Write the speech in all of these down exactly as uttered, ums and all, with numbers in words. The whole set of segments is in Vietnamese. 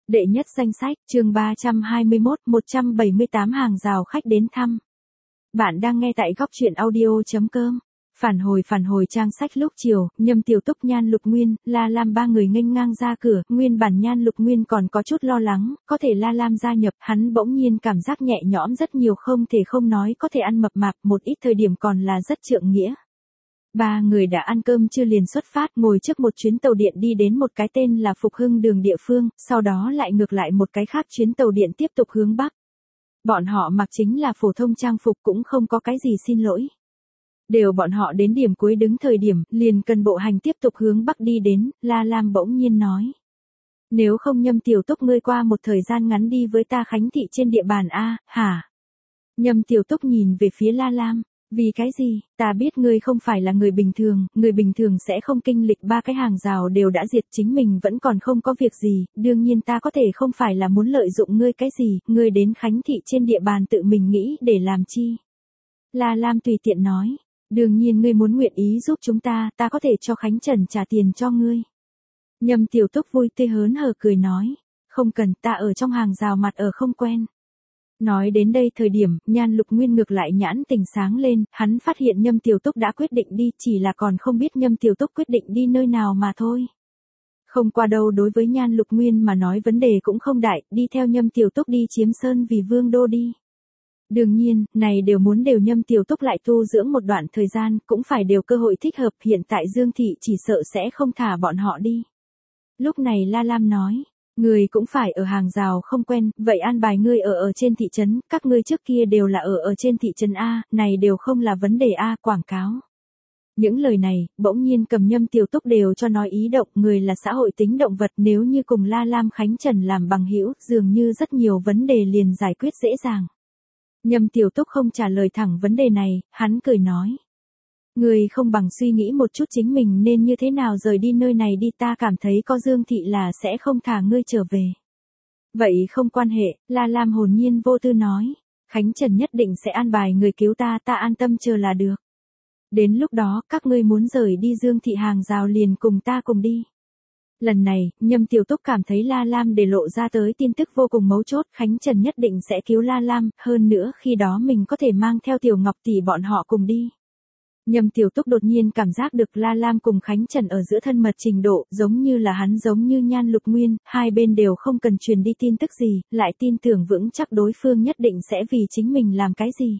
Đệ nhất danh sách, chương ba trăm hai mươi mốt, một trăm bảy mươi tám hàng rào khách đến thăm. Bạn đang nghe tại góc truyện audio.com. Phản hồi phản hồi trang sách lúc chiều, Nhâm Tiểu Túc, Nhan Lục Nguyên, La Lam ba người nghênh ngang ra cửa, nguyên bản Nhan Lục Nguyên còn có chút lo lắng, có thể La Lam gia nhập, hắn bỗng nhiên cảm giác nhẹ nhõm rất nhiều, không thể không nói có thể ăn mập mạp, một ít thời điểm còn là rất trượng nghĩa. Ba người đã ăn cơm chưa liền xuất phát, ngồi trước một chuyến tàu điện đi đến một cái tên là Phục Hưng đường địa phương, sau đó lại ngược lại một cái khác chuyến tàu điện tiếp tục hướng Bắc. Bọn họ mặc chính là phổ thông trang phục, cũng không có cái gì xin lỗi. Đều bọn họ đến điểm cuối đứng thời điểm, liền cần bộ hành tiếp tục hướng Bắc đi đến, La Lam bỗng nhiên nói. Nếu không Nhâm Tiểu Túc ngươi qua một thời gian ngắn đi với ta Khánh thị trên địa bàn A, hả? Nhâm Tiểu Túc nhìn về phía La Lam. Vì cái gì, ta biết ngươi không phải là người bình thường, người bình thường sẽ không kinh lịch ba cái hàng rào đều đã diệt, chính mình vẫn còn không có việc gì, đương nhiên ta có thể không phải là muốn lợi dụng ngươi cái gì, ngươi đến Khánh thị trên địa bàn tự mình nghĩ để làm chi. La Lam tùy tiện nói, đương nhiên ngươi muốn nguyện ý giúp chúng ta, ta có thể cho Khánh Trần trả tiền cho ngươi. Nhâm Tiểu Túc vui tươi hớn hở cười nói, không cần, ta ở trong hàng rào mặt ở không quen. Nói đến đây thời điểm, Nhan Lục Nguyên ngược lại nhãn tình sáng lên, hắn phát hiện Nhâm Tiểu Túc đã quyết định đi, chỉ là còn không biết Nhâm Tiểu Túc quyết định đi nơi nào mà thôi. Không qua đâu, đối với Nhan Lục Nguyên mà nói vấn đề cũng không đại, đi theo Nhâm Tiểu Túc đi chiếm sơn vì vương đô đi. Đương nhiên, này đều muốn đều Nhâm Tiểu Túc lại tu dưỡng một đoạn thời gian, cũng phải đều cơ hội thích hợp, hiện tại Dương Thị chỉ sợ sẽ không thả bọn họ đi. Lúc này La Lam nói. Người cũng phải ở hàng rào không quen, vậy an bài ngươi ở ở trên thị trấn, các ngươi trước kia đều là ở ở trên thị trấn A, này đều không là vấn đề A, quảng cáo. Những lời này, bỗng nhiên cầm Nhâm Tiểu Túc đều cho nói ý động, người là xã hội tính động vật, nếu như cùng La Lam Khánh Trần làm bằng hữu, dường như rất nhiều vấn đề liền giải quyết dễ dàng. Nhâm Tiểu Túc không trả lời thẳng vấn đề này, hắn cười nói. Người không bằng suy nghĩ một chút chính mình nên như thế nào rời đi nơi này đi, ta cảm thấy có Dương Thị là sẽ không thả ngươi trở về. Vậy không quan hệ, La Lam hồn nhiên vô tư nói, Khánh Trần nhất định sẽ an bài người cứu ta, ta an tâm chờ là được. Đến lúc đó, các ngươi muốn rời đi Dương Thị hàng rào liền cùng ta cùng đi. Lần này, Nhâm Tiểu Túc cảm thấy La Lam để lộ ra tới tin tức vô cùng mấu chốt, Khánh Trần nhất định sẽ cứu La Lam, hơn nữa khi đó mình có thể mang theo Tiểu Ngọc tỷ bọn họ cùng đi. Nhâm Tiểu Túc đột nhiên cảm giác được La Lam cùng Khánh Trần ở giữa thân mật trình độ, giống như là hắn giống như Nhan Lục Nguyên, hai bên đều không cần truyền đi tin tức gì, lại tin tưởng vững chắc đối phương nhất định sẽ vì chính mình làm cái gì.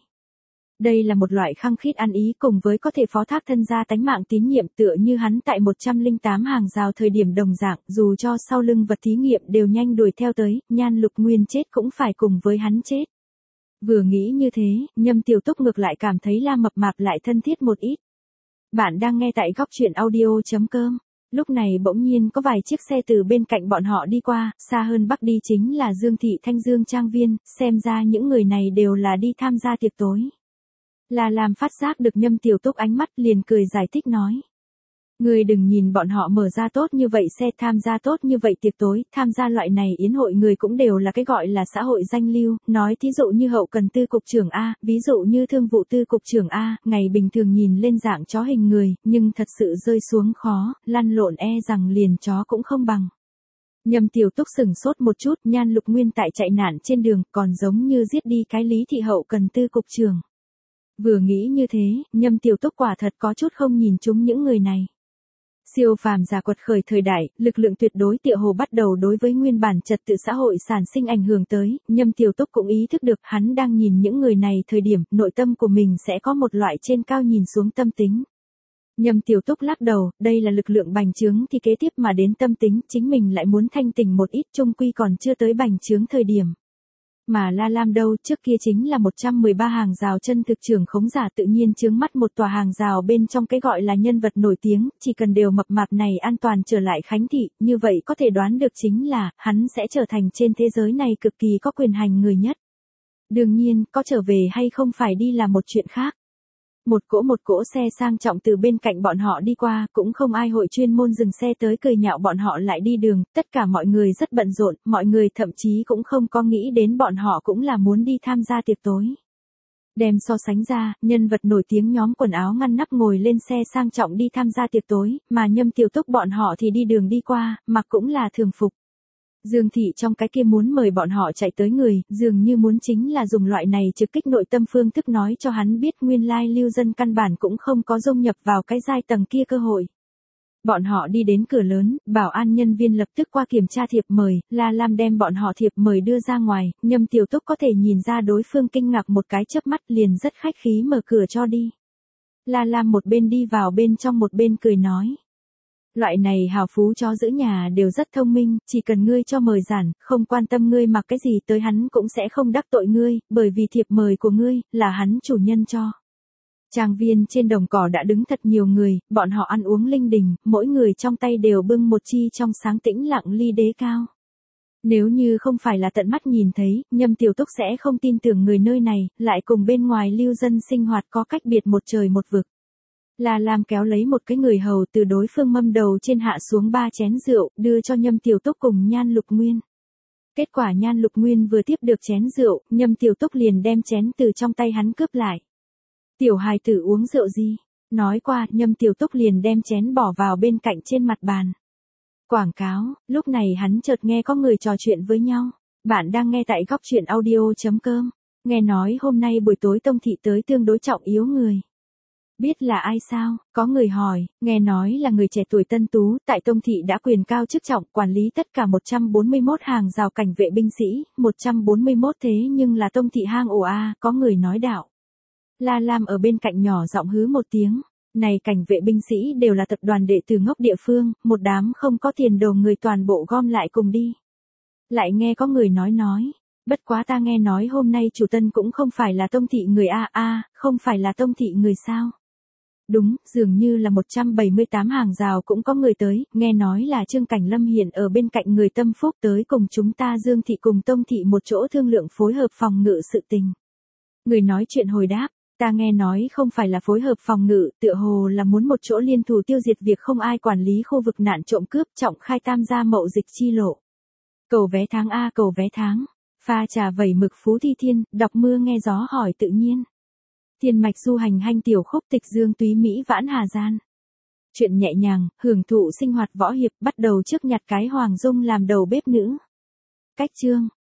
Đây là một loại khăng khít ăn ý cùng với có thể phó thác thân gia tánh mạng tín nhiệm, tựa như hắn tại một trăm lẻ tám hàng rào thời điểm đồng dạng, dù cho sau lưng vật thí nghiệm đều nhanh đuổi theo tới, Nhan Lục Nguyên chết cũng phải cùng với hắn chết. Vừa nghĩ như thế, Nhâm Tiểu Túc ngược lại cảm thấy La mập mạp lại thân thiết một ít. Bạn đang nghe tại góc truyện audio.com. Lúc này bỗng nhiên có vài chiếc xe từ bên cạnh bọn họ đi qua, xa hơn Bắc đi chính là Dương Thị Thanh Dương Trang Viên, xem ra những người này đều là đi tham gia tiệc tối. La Lam phát giác được Nhâm Tiểu Túc ánh mắt liền cười giải thích nói. Người đừng nhìn bọn họ mở ra tốt như vậy xe, tham gia tốt như vậy tiệc tối, tham gia loại này yến hội người cũng đều là cái gọi là xã hội danh lưu, nói thí dụ như hậu cần tư cục trưởng A, ví dụ như thương vụ tư cục trưởng A, ngày bình thường nhìn lên dạng chó hình người, nhưng thật sự rơi xuống khó, lăn lộn e rằng liền chó cũng không bằng. Nhâm Tiểu Túc sừng sốt một chút, Nhan Lục Nguyên tại chạy nạn trên đường, còn giống như giết đi cái Lý Thị hậu cần tư cục trưởng. Vừa nghĩ như thế, Nhâm Tiểu Túc quả thật có chút không nhìn chúng những người này. Siêu phàm giả quật khởi thời đại, lực lượng tuyệt đối tựa hồ bắt đầu đối với nguyên bản trật tự xã hội sản sinh ảnh hưởng tới, Nhâm Tiểu Túc cũng ý thức được hắn đang nhìn những người này thời điểm, nội tâm của mình sẽ có một loại trên cao nhìn xuống tâm tính. Nhâm Tiểu Túc lắc đầu, đây là lực lượng bành trướng thì kế tiếp mà đến tâm tính, chính mình lại muốn thanh tỉnh một ít, chung quy còn chưa tới bành trướng thời điểm. Mà La Lam đâu, trước kia chính là một trăm mười ba hàng rào chân thực trưởng khống giả, tự nhiên chướng mắt một tòa hàng rào bên trong cái gọi là nhân vật nổi tiếng, chỉ cần đều mập mạp này an toàn trở lại Khánh thị, như vậy có thể đoán được chính là, hắn sẽ trở thành trên thế giới này cực kỳ có quyền hành người nhất. Đương nhiên, có trở về hay không phải đi là một chuyện khác. Một cỗ một cỗ xe sang trọng từ bên cạnh bọn họ đi qua, cũng không ai hội chuyên môn dừng xe tới cười nhạo bọn họ lại đi đường, tất cả mọi người rất bận rộn, mọi người thậm chí cũng không có nghĩ đến bọn họ cũng là muốn đi tham gia tiệc tối. Đem so sánh ra, nhân vật nổi tiếng nhóm quần áo ngăn nắp ngồi lên xe sang trọng đi tham gia tiệc tối, mà Nhâm Tiểu Túc bọn họ thì đi đường đi qua, mặc cũng là thường phục. Dương Thị trong cái kia muốn mời bọn họ chạy tới người, dường như muốn chính là dùng loại này trực kích nội tâm phương thức nói cho hắn biết nguyên lai lưu dân căn bản cũng không có dung nhập vào cái giai tầng kia cơ hội. Bọn họ đi đến cửa lớn, bảo an nhân viên lập tức qua kiểm tra thiệp mời, La Lam đem bọn họ thiệp mời đưa ra ngoài, Nhâm Tiểu Túc có thể nhìn ra đối phương kinh ngạc một cái chớp mắt liền rất khách khí mở cửa cho đi. La Lam một bên đi vào bên trong một bên cười nói. Loại này hào phú chó giữ nhà đều rất thông minh, chỉ cần ngươi cho mời giản, không quan tâm ngươi mặc cái gì tới hắn cũng sẽ không đắc tội ngươi, bởi vì thiệp mời của ngươi, là hắn chủ nhân cho. Trang viên trên đồng cỏ đã đứng thật nhiều người, bọn họ ăn uống linh đình, mỗi người trong tay đều bưng một chi trong sáng tĩnh lặng ly đế cao. Nếu như không phải là tận mắt nhìn thấy, Nhâm Tiểu Túc sẽ không tin tưởng người nơi này, lại cùng bên ngoài lưu dân sinh hoạt có cách biệt một trời một vực. La Lam kéo lấy một cái người hầu từ đối phương mâm đầu trên hạ xuống ba chén rượu, đưa cho Nhâm Tiểu Túc cùng Nhan Lục Nguyên. Kết quả Nhan Lục Nguyên vừa tiếp được chén rượu, Nhâm Tiểu Túc liền đem chén từ trong tay hắn cướp lại. Tiểu hài tử uống rượu gì? Nói qua, Nhâm Tiểu Túc liền đem chén bỏ vào bên cạnh trên mặt bàn. Quảng cáo, lúc này hắn chợt nghe có người trò chuyện với nhau. Bạn đang nghe tại góc chuyện audio chấm com. Nghe nói hôm nay buổi tối Tông Thị tới tương đối trọng yếu người. Biết là ai sao? Có người hỏi, nghe nói là người trẻ tuổi tân tú, tại Tông Thị đã quyền cao chức trọng, quản lý tất cả một trăm bốn mươi mốt hàng rào cảnh vệ binh sĩ, một trăm bốn mươi mốt thế nhưng là Tông Thị hang ổ a, có người nói đạo. La Lam ở bên cạnh nhỏ giọng hứ một tiếng, này cảnh vệ binh sĩ đều là tập đoàn đệ tử ngốc địa phương, một đám không có tiền đồ người toàn bộ gom lại cùng đi. Lại nghe có người nói nói, bất quá ta nghe nói hôm nay chủ tân cũng không phải là Tông Thị người a a, không phải là Tông Thị người sao? Đúng, dường như là một trăm bảy mươi tám hàng rào cũng có người tới, nghe nói là Trương Cảnh Lâm hiện ở bên cạnh người tâm phúc tới cùng chúng ta Dương Thị cùng Tông Thị một chỗ thương lượng phối hợp phòng ngự sự tình. Người nói chuyện hồi đáp, ta nghe nói không phải là phối hợp phòng ngự, tựa hồ là muốn một chỗ liên thủ tiêu diệt việc không ai quản lý khu vực nạn trộm cướp trọng khai tam gia mậu dịch chi lộ. Cầu vé tháng A cầu vé tháng, pha trà vẩy mực Phú Thi Thiên, đọc mưa nghe gió hỏi tự nhiên. Thiên mạch du hành hanh tiểu khúc tịch dương túy Mỹ vãn Hà Gian. Chuyện nhẹ nhàng, hưởng thụ sinh hoạt võ hiệp bắt đầu trước nhặt cái Hoàng Dung làm đầu bếp nữ. Cách chương.